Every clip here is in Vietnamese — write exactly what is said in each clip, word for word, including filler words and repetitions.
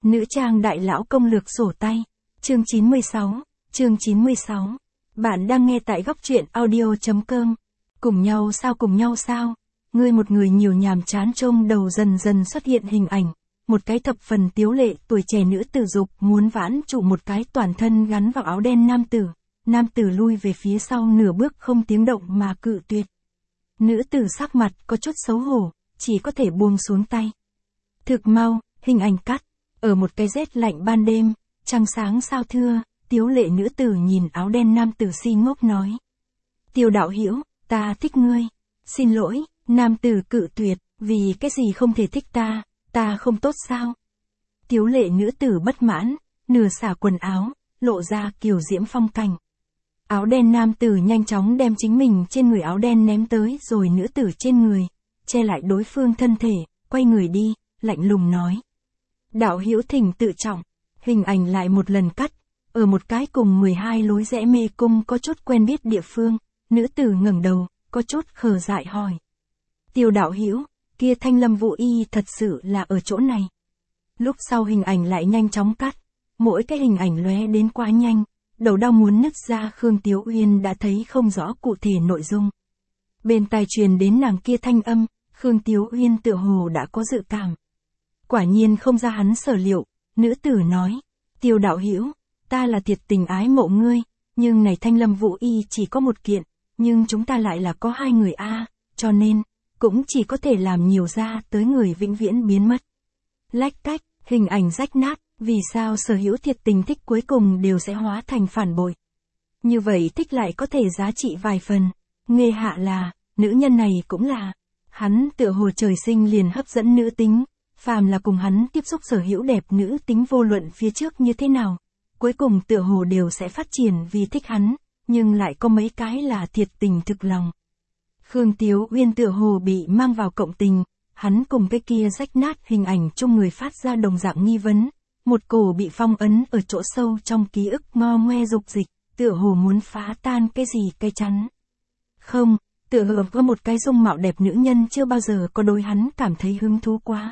Nữ trang đại lão công lược sổ tay. Chương chín mươi sáu. Chương chín mươi sáu. Bạn đang nghe tại góc truyện audio.com. Cùng nhau sao cùng nhau sao? Ngươi một người nhiều nhàm chán trông đầu dần dần xuất hiện hình ảnh. Một cái thập phần tiếu lệ tuổi trẻ nữ tử dục muốn vãn trụ một cái toàn thân gắn vào áo đen nam tử. Nam tử lui về phía sau nửa bước không tiếng động mà cự tuyệt. Nữ tử sắc mặt có chút xấu hổ, chỉ có thể buông xuống tay. Thực mau, hình ảnh cắt. Ở một cái rét lạnh ban đêm, trăng sáng sao thưa, tiếu lệ nữ tử nhìn áo đen nam tử si ngốc nói. Tiêu đạo hiểu, ta thích ngươi. Xin lỗi, nam tử cự tuyệt, vì cái gì không thể thích ta, ta không tốt sao? Tiếu lệ nữ tử bất mãn, nửa xả quần áo, lộ ra kiều diễm phong cảnh. Áo đen nam tử nhanh chóng đem chính mình trên người áo đen ném tới rồi nữ tử trên người, che lại đối phương thân thể, quay người đi, lạnh lùng nói. Đạo hữu thỉnh tự trọng, hình ảnh lại một lần cắt, ở một cái cùng mười hai lối rẽ mê cung có chút quen biết địa phương, nữ tử ngẩng đầu, có chút khờ dại hỏi. Tiêu đạo hữu, kia Thanh Lâm Vũ Y thật sự là ở chỗ này. Lúc sau hình ảnh lại nhanh chóng cắt, mỗi cái hình ảnh lóe đến quá nhanh, đầu đau muốn nứt ra Khương Tiếu Uyên đã thấy không rõ cụ thể nội dung. Bên tai truyền đến nàng kia thanh âm, Khương Tiếu Uyên tựa hồ đã có dự cảm. Quả nhiên không ra hắn sở liệu, nữ tử nói, Tiêu đạo hữu, ta là thiệt tình ái mộ ngươi, nhưng này Thanh Lâm Vũ Y chỉ có một kiện, nhưng chúng ta lại là có hai người a, cho nên, cũng chỉ có thể làm nhiều ra tới người vĩnh viễn biến mất. Lách cách, hình ảnh rách nát, vì sao sở hữu thiệt tình thích cuối cùng đều sẽ hóa thành phản bội. Như vậy thích lại có thể giá trị vài phần, nghê hạ là, nữ nhân này cũng là, hắn tựa hồ trời sinh liền hấp dẫn nữ tính. Phàm là cùng hắn tiếp xúc sở hữu đẹp nữ tính vô luận phía trước như thế nào, cuối cùng tựa hồ đều sẽ phát triển vì thích hắn, nhưng lại có mấy cái là thiệt tình thực lòng. Khương Tiếu Uyên tựa hồ bị mang vào cộng tình, hắn cùng cái kia rách nát hình ảnh chung người phát ra đồng dạng nghi vấn, một cổ bị phong ấn ở chỗ sâu trong ký ức ngo ngoe dục dịch, tựa hồ muốn phá tan cái gì cây chắn. Không, tựa hồ có một cái dung mạo đẹp nữ nhân chưa bao giờ có đối hắn cảm thấy hứng thú quá.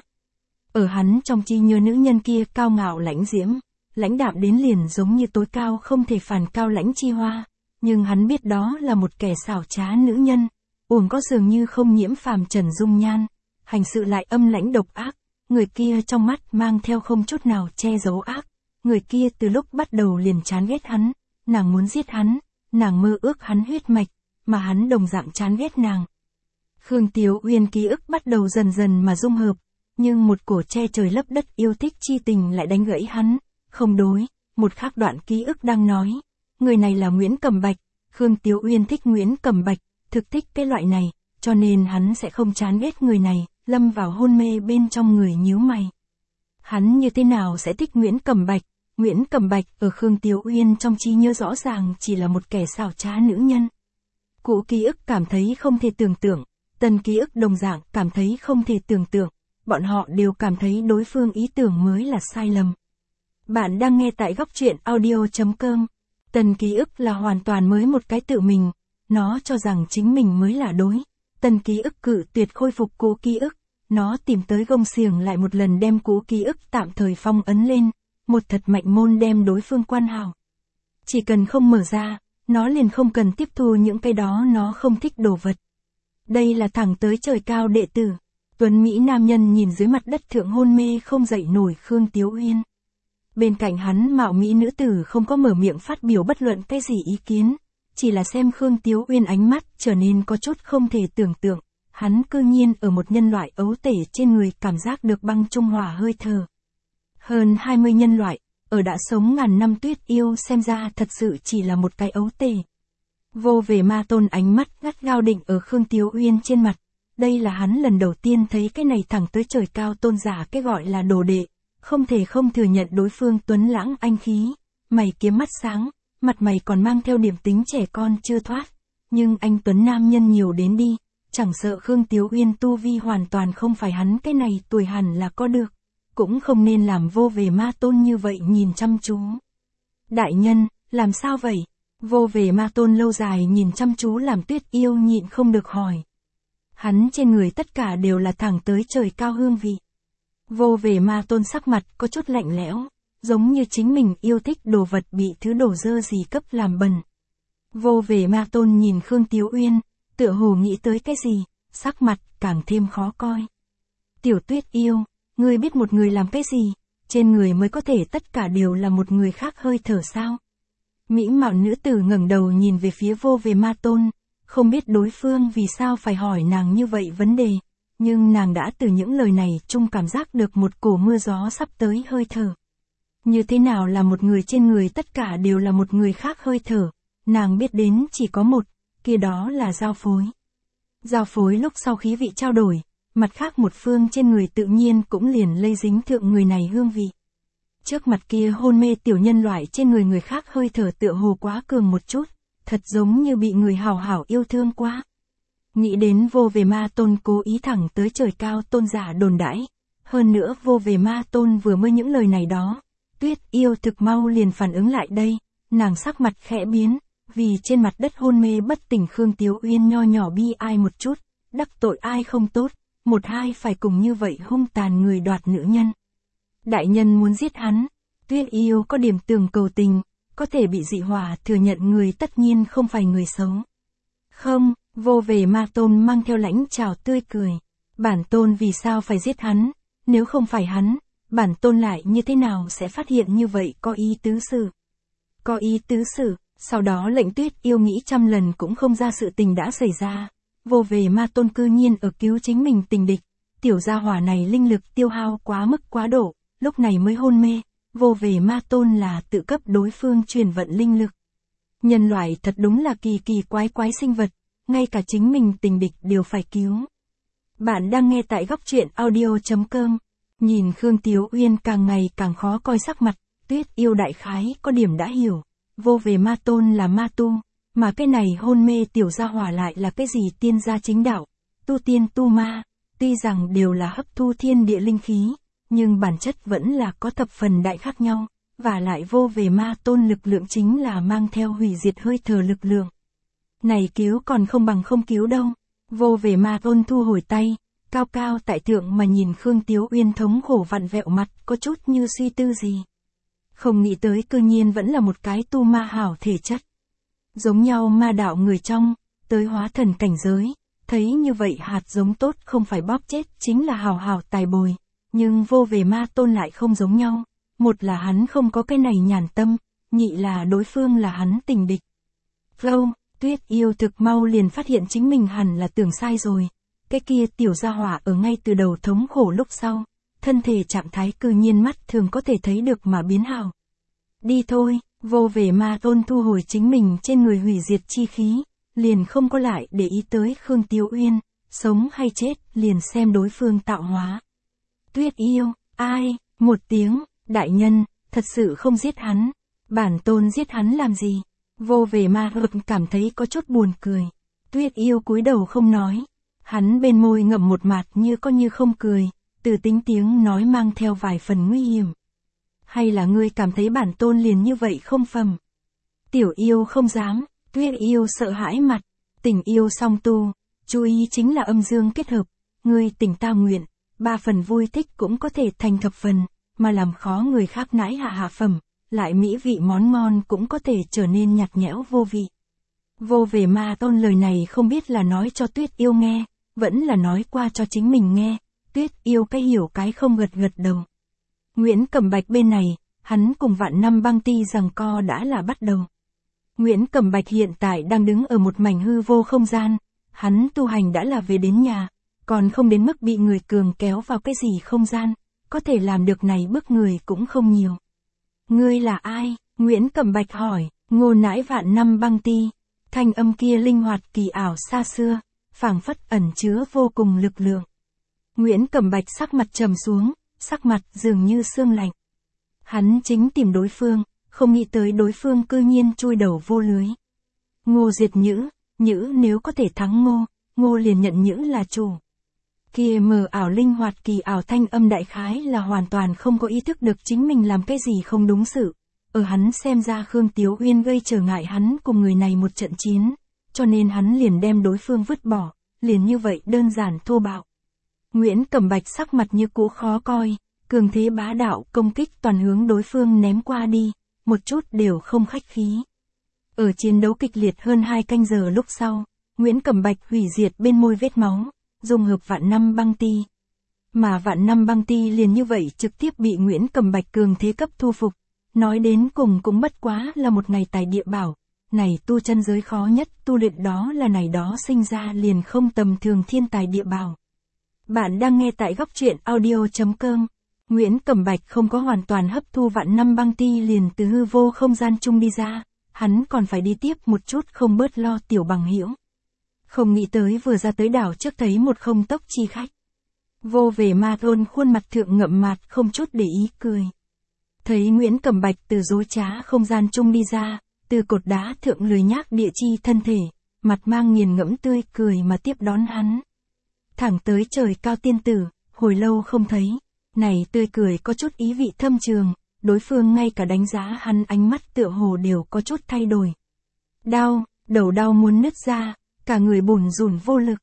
Ở hắn trong chi nhớ nữ nhân kia cao ngạo lãnh diễm, lãnh đạm đến liền giống như tối cao không thể phản cao lãnh chi hoa, nhưng hắn biết đó là một kẻ xảo trá nữ nhân, uổng có dường như không nhiễm phàm trần dung nhan, hành sự lại âm lãnh độc ác, người kia trong mắt mang theo không chút nào che giấu ác, người kia từ lúc bắt đầu liền chán ghét hắn, nàng muốn giết hắn, nàng mơ ước hắn huyết mạch, mà hắn đồng dạng chán ghét nàng. Khương Tiếu Uyên ký ức bắt đầu dần dần mà dung hợp. Nhưng một cổ che trời lấp đất yêu thích chi tình lại đánh gãy hắn, không đối, một khác đoạn ký ức đang nói, người này là Nguyễn Cẩm Bạch, Khương Tiếu Uyên thích Nguyễn Cẩm Bạch, thực thích cái loại này, cho nên hắn sẽ không chán ghét người này, lâm vào hôn mê bên trong người nhíu mày. Hắn như thế nào sẽ thích Nguyễn Cẩm Bạch, Nguyễn Cẩm Bạch ở Khương Tiếu Uyên trong trí nhớ rõ ràng chỉ là một kẻ xảo trá nữ nhân. Cũ ký ức cảm thấy không thể tưởng tượng, tân ký ức đồng dạng cảm thấy không thể tưởng tượng. Bọn họ đều cảm thấy đối phương ý tưởng mới là sai lầm. Bạn đang nghe tại góc truyện audio.com. Tân ký ức là hoàn toàn mới một cái tự mình, nó cho rằng chính mình mới là đối. Tân ký ức cự tuyệt khôi phục cũ ký ức, nó tìm tới gông xiềng lại một lần đem cũ ký ức tạm thời phong ấn lên, một thật mạnh môn đem đối phương quan hảo. Chỉ cần không mở ra, nó liền không cần tiếp thu những cái đó nó không thích đồ vật. Đây là thẳng tới trời cao đệ tử. Tuấn Mỹ nam nhân nhìn dưới mặt đất thượng hôn mê không dậy nổi Khương Tiếu Uyên. Bên cạnh hắn mạo Mỹ nữ tử không có mở miệng phát biểu bất luận cái gì ý kiến, chỉ là xem Khương Tiếu Uyên ánh mắt trở nên có chút không thể tưởng tượng, hắn cư nhiên ở một nhân loại ấu tể trên người cảm giác được băng trung hòa hơi thở. Hơn hai mươi nhân loại, ở đã sống ngàn năm tuyết yêu xem ra thật sự chỉ là một cái ấu tể. Vô về ma tôn ánh mắt gắt gao định ở Khương Tiếu Uyên trên mặt. Đây là hắn lần đầu tiên thấy cái này thẳng tới trời cao tôn giả cái gọi là đồ đệ, không thể không thừa nhận đối phương tuấn lãng anh khí, mày kiếm mắt sáng, mặt mày còn mang theo điểm tính trẻ con chưa thoát, nhưng anh tuấn nam nhân nhiều đến đi, chẳng sợ Khương Tiếu Uyên tu vi hoàn toàn không phải hắn cái này tuổi hẳn là có được, cũng không nên làm vô về ma tôn như vậy nhìn chăm chú. Đại nhân, làm sao vậy? Vô về ma tôn lâu dài nhìn chăm chú làm Tuyết yêu nhịn không được hỏi. Hắn trên người tất cả đều là thẳng tới trời cao hương vị. Vô Về Ma Tôn sắc mặt có chút lạnh lẽo, giống như chính mình yêu thích đồ vật bị thứ đồ dơ gì cấp làm bẩn. Vô Về Ma Tôn nhìn Khương Tiếu Uyên, tựa hồ nghĩ tới cái gì, sắc mặt càng thêm khó coi. Tiểu Tuyết yêu, ngươi biết một người làm cái gì, trên người mới có thể tất cả đều là một người khác hơi thở sao? Mỹ mạo nữ tử ngẩng đầu nhìn về phía Vô Về Ma Tôn, không biết đối phương vì sao phải hỏi nàng như vậy vấn đề, nhưng nàng đã từ những lời này chung cảm giác được một cổ mưa gió sắp tới hơi thở. Như thế nào là một người trên người tất cả đều là một người khác hơi thở, nàng biết đến chỉ có một, kia đó là giao phối. Giao phối lúc sau khí vị trao đổi, mặt khác một phương trên người tự nhiên cũng liền lây dính thượng người này hương vị. Trước mặt kia hôn mê tiểu nhân loại trên người người khác hơi thở tựa hồ quá cường một chút, thật giống như bị người hào hảo yêu thương quá. Nghĩ đến Vô Về Ma Tôn cố ý thẳng tới trời cao tôn giả đồn đãi, hơn nữa Vô Về Ma Tôn vừa mới những lời này đó, Tuyết yêu thực mau liền phản ứng lại đây, nàng sắc mặt khẽ biến, vì trên mặt đất hôn mê bất tỉnh Khương Tiếu Uyên nho nhỏ bi ai một chút, đắc tội ai không tốt, một hai phải cùng như vậy hung tàn người đoạt nữ nhân. Đại nhân muốn giết hắn, Tuyết yêu có điểm tường cầu tình, có thể bị dị hỏa thừa nhận người tất nhiên không phải người xấu. Không, Vô Về Ma Tôn mang theo lãnh trào tươi cười, bản tôn vì sao phải giết hắn, nếu không phải hắn, bản tôn lại như thế nào sẽ phát hiện như vậy có ý tứ sự. Có ý tứ sự, sau đó lệnh Tuyết yêu nghĩ trăm lần cũng không ra sự tình đã xảy ra. Vô Về Ma Tôn cư nhiên ở cứu chính mình tình địch, tiểu gia hỏa này linh lực tiêu hao quá mức quá độ, lúc này mới hôn mê. Vô Về Ma Tôn là tự cấp đối phương truyền vận linh lực. Nhân loại thật đúng là kỳ kỳ quái quái sinh vật, ngay cả chính mình tình địch đều phải cứu. Bạn đang nghe tại góc truyện audio chấm com. Nhìn Khương Tiếu Uyên càng ngày càng khó coi sắc mặt, Tuyết yêu đại khái có điểm đã hiểu. Vô Về Ma Tôn là ma tu, mà cái này hôn mê tiểu gia hỏa lại là cái gì tiên gia chính đạo, tu tiên tu ma, tuy rằng đều là hấp thu thiên địa linh khí, nhưng bản chất vẫn là có thập phần đại khác nhau, và lại Vô Về Ma Tôn lực lượng chính là mang theo hủy diệt hơi thở lực lượng. Này cứu còn không bằng không cứu đâu. Vô Về Ma Tôn thu hồi tay, cao cao tại thượng mà nhìn Khương Tiếu Uyên thống khổ vặn vẹo mặt, có chút như suy tư gì. Không nghĩ tới cư nhiên vẫn là một cái tu ma hảo thể chất. Giống nhau ma đạo người trong, tới hóa thần cảnh giới, thấy như vậy hạt giống tốt không phải bóp chết chính là hào hào tài bồi. Nhưng Vô Về Ma Tôn lại không giống nhau, một là hắn không có cái này nhàn tâm, nhị là đối phương là hắn tình địch. Flow, Tuyết yêu thực mau liền phát hiện chính mình hẳn là tưởng sai rồi, cái kia tiểu gia hỏa ở ngay từ đầu thống khổ lúc sau, thân thể trạng thái cư nhiên mắt thường có thể thấy được mà biến hào. Đi thôi, Vô Về Ma Tôn thu hồi chính mình trên người hủy diệt chi khí, liền không có lại để ý tới Khương Tiếu Uyên, sống hay chết liền xem đối phương tạo hóa. Tuyết yêu, ai, một tiếng, đại nhân, thật sự không giết hắn, bản tôn giết hắn làm gì? Vô Về Ma Tôn cảm thấy có chút buồn cười. Tuyết yêu cúi đầu không nói, hắn bên môi ngậm một mạt như có như không cười, từ tính tiếng nói mang theo vài phần nguy hiểm. Hay là ngươi cảm thấy bản tôn liền như vậy không phẩm? Tiểu yêu không dám, Tuyết yêu sợ hãi mặt, tình yêu song tu, chú ý chính là âm dương kết hợp, ngươi tình ta nguyện, ba phần vui thích cũng có thể thành thập phần, mà làm khó người khác nãi hạ hạ phẩm, lại mỹ vị món ngon cũng có thể trở nên nhạt nhẽo vô vị. Vô Về Ma Tôn lời này không biết là nói cho Tuyết yêu nghe, vẫn là nói qua cho chính mình nghe, Tuyết yêu cái hiểu cái không gật gật đầu. Nguyễn Cẩm Bạch bên này, hắn cùng Vạn Năm Băng Ti giằng co đã là bắt đầu. Nguyễn Cẩm Bạch hiện tại đang đứng ở một mảnh hư vô không gian, hắn tu hành đã là về đến nhà, còn không đến mức bị người cường kéo vào cái gì không gian, có thể làm được này bước người cũng không nhiều. Ngươi là ai? Nguyễn Cẩm Bạch hỏi, Ngô nãi Vạn Năm Băng Ti, thanh âm kia linh hoạt kỳ ảo xa xưa, phảng phất ẩn chứa vô cùng lực lượng. Nguyễn Cẩm Bạch sắc mặt trầm xuống, sắc mặt dường như sương lạnh. Hắn chính tìm đối phương, không nghĩ tới đối phương cư nhiên chui đầu vô lưới. Ngô diệt Nhữ, Nhữ nếu có thể thắng Ngô, Ngô liền nhận Nhữ là chủ. Kia mờ ảo linh hoạt kỳ ảo thanh âm đại khái là hoàn toàn không có ý thức được chính mình làm cái gì không đúng sự. Ở hắn xem ra Khương Tiếu Uyên gây trở ngại hắn cùng người này một trận chiến, cho nên hắn liền đem đối phương vứt bỏ, liền như vậy đơn giản thô bạo. Nguyễn Cẩm Bạch sắc mặt như cũ khó coi, cường thế bá đạo công kích toàn hướng đối phương ném qua đi, một chút đều không khách khí. Ở chiến đấu kịch liệt hơn hai canh giờ lúc sau, Nguyễn Cẩm Bạch hủy diệt bên môi vết máu, dùng hợp vạn năm băng ti. Mà vạn năm băng ti liền như vậy trực tiếp bị Nguyễn Cẩm Bạch cường thế cấp thu phục. Nói đến cùng cũng bất quá là một ngày tài địa bảo, này tu chân giới khó nhất tu luyện đó là này đó sinh ra liền không tầm thường thiên tài địa bảo. Bạn đang nghe tại góc truyện audio.com. Nguyễn Cẩm Bạch không có hoàn toàn hấp thu vạn năm băng ti liền từ hư vô không gian chung đi ra, hắn còn phải đi tiếp một chút không bớt lo tiểu bằng hữu. Không nghĩ tới vừa ra tới đảo trước thấy một không tốc chi khách. Vô về ma thôn khuôn mặt thượng ngậm mạt không chút để ý cười. Thấy Nguyễn Cẩm Bạch từ dối trá không gian chung đi ra, từ cột đá thượng lười nhác địa chi thân thể, mặt mang nghiền ngẫm tươi cười mà tiếp đón hắn. Thẳng tới trời cao tiên tử, hồi lâu không thấy, này tươi cười có chút ý vị thâm trường, đối phương ngay cả đánh giá hắn ánh mắt tựa hồ đều có chút thay đổi. Đau, đầu đau muốn nứt ra, cả người bủn rủn vô lực.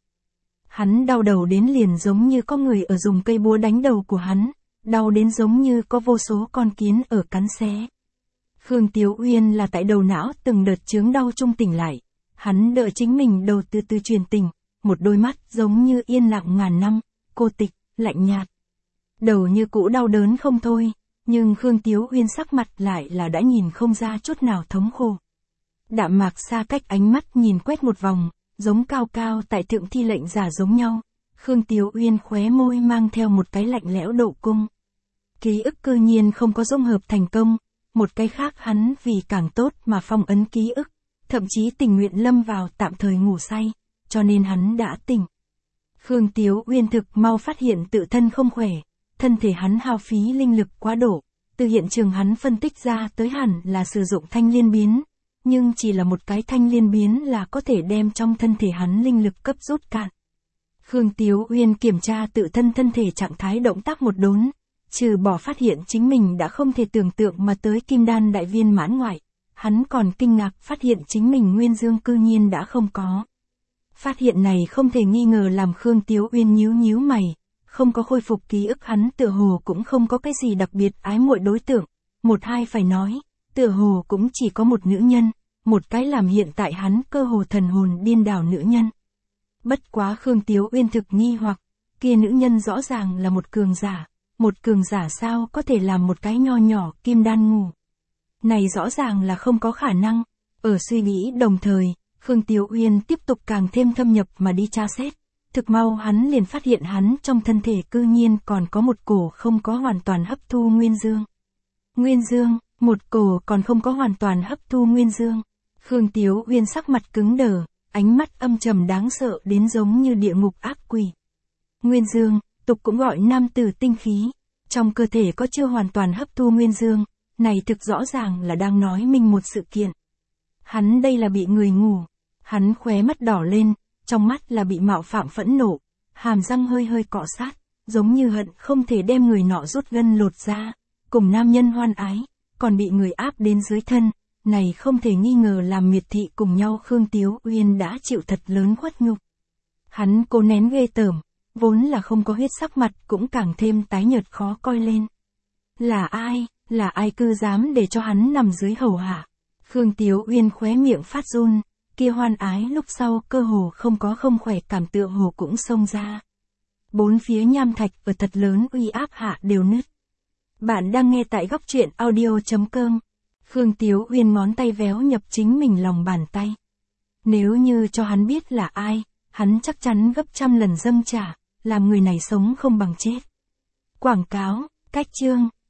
Hắn đau đầu đến liền giống như có người ở dùng cây búa đánh đầu của hắn, đau đến giống như có vô số con kiến ở cắn xé. Khương Tiếu Uyên là tại đầu não từng đợt chướng đau trung tỉnh lại, hắn đợi chính mình đầu từ từ truyền tình, một đôi mắt giống như yên lặng ngàn năm, cô tịch, lạnh nhạt. Đầu như cũ đau đớn không thôi, nhưng Khương Tiếu Uyên sắc mặt lại là đã nhìn không ra chút nào thống khổ. Đạm mạc xa cách ánh mắt nhìn quét một vòng, giống cao cao tại thượng thi lệnh giả giống nhau. Khương Tiếu Uyên khóe môi mang theo một cái lạnh lẽo độ cung. Ký ức cư nhiên không có dung hợp thành công, một cái khác hắn vì càng tốt mà phong ấn ký ức, thậm chí tình nguyện lâm vào tạm thời ngủ say, cho nên hắn đã tỉnh. Khương Tiếu Uyên thực mau phát hiện tự thân không khỏe, thân thể hắn hao phí linh lực quá độ, từ hiện trường hắn phân tích ra tới hẳn là sử dụng thanh liên biến, nhưng chỉ là một cái thanh liên biến là có thể đem trong thân thể hắn linh lực cấp rút cạn. Khương Tiếu Uyên kiểm tra tự thân thân thể trạng thái động tác một đốn, trừ bỏ phát hiện chính mình đã không thể tưởng tượng mà tới kim đan đại viên mãn ngoại, hắn còn kinh ngạc phát hiện chính mình nguyên dương cư nhiên đã không có. Phát hiện này không thể nghi ngờ làm Khương Tiếu Uyên nhíu nhíu mày, không có khôi phục ký ức hắn tựa hồ cũng không có cái gì đặc biệt ái muội đối tượng, một hai phải nói, tựa hồ cũng chỉ có một nữ nhân, một cái làm hiện tại hắn cơ hồ thần hồn điên đảo nữ nhân. Bất quá Khương Tiếu Uyên thực nghi hoặc, kia nữ nhân rõ ràng là một cường giả, một cường giả sao có thể làm một cái nho nhỏ kim đan ngủ. Này rõ ràng là không có khả năng, ở suy nghĩ đồng thời, Khương Tiếu Uyên tiếp tục càng thêm thâm nhập mà đi tra xét. Thực mau hắn liền phát hiện hắn trong thân thể cư nhiên còn có một cổ không có hoàn toàn hấp thu nguyên dương. Nguyên dương, một cổ còn không có hoàn toàn hấp thu nguyên dương. Khương Tiếu Uyên sắc mặt cứng đờ, ánh mắt âm trầm đáng sợ đến giống như địa ngục ác quỷ. Nguyên dương, tục cũng gọi nam tử tinh khí, trong cơ thể có chưa hoàn toàn hấp thu nguyên dương, này thực rõ ràng là đang nói minh một sự kiện. Hắn đây là bị người ngủ, hắn khóe mắt đỏ lên, trong mắt là bị mạo phạm phẫn nộ, hàm răng hơi hơi cọ sát, giống như hận không thể đem người nọ rút gân lột ra, cùng nam nhân hoan ái, còn bị người áp đến dưới thân, này không thể nghi ngờ làm miệt thị cùng nhau Khương Tiếu Uyên đã chịu thật lớn khuất nhục. Hắn cố nén ghê tởm, vốn là không có huyết sắc mặt cũng càng thêm tái nhợt khó coi lên. Là ai, là ai cư dám để cho hắn nằm dưới hầu hạ? Khương Tiếu Uyên khóe miệng phát run, kia hoan ái lúc sau cơ hồ không có không khỏe cảm tựa hồ cũng xông ra. Bốn phía nham thạch ở thật lớn uy áp hạ đều nứt. Bạn đang nghe tại góc truyện audio.com. Khương Tiếu Uyên ngón tay véo nhập chính mình lòng bàn tay. Nếu như cho hắn biết là ai, hắn chắc chắn gấp trăm lần dâng trả, làm người này sống không bằng chết. Quảng cáo, cách chương.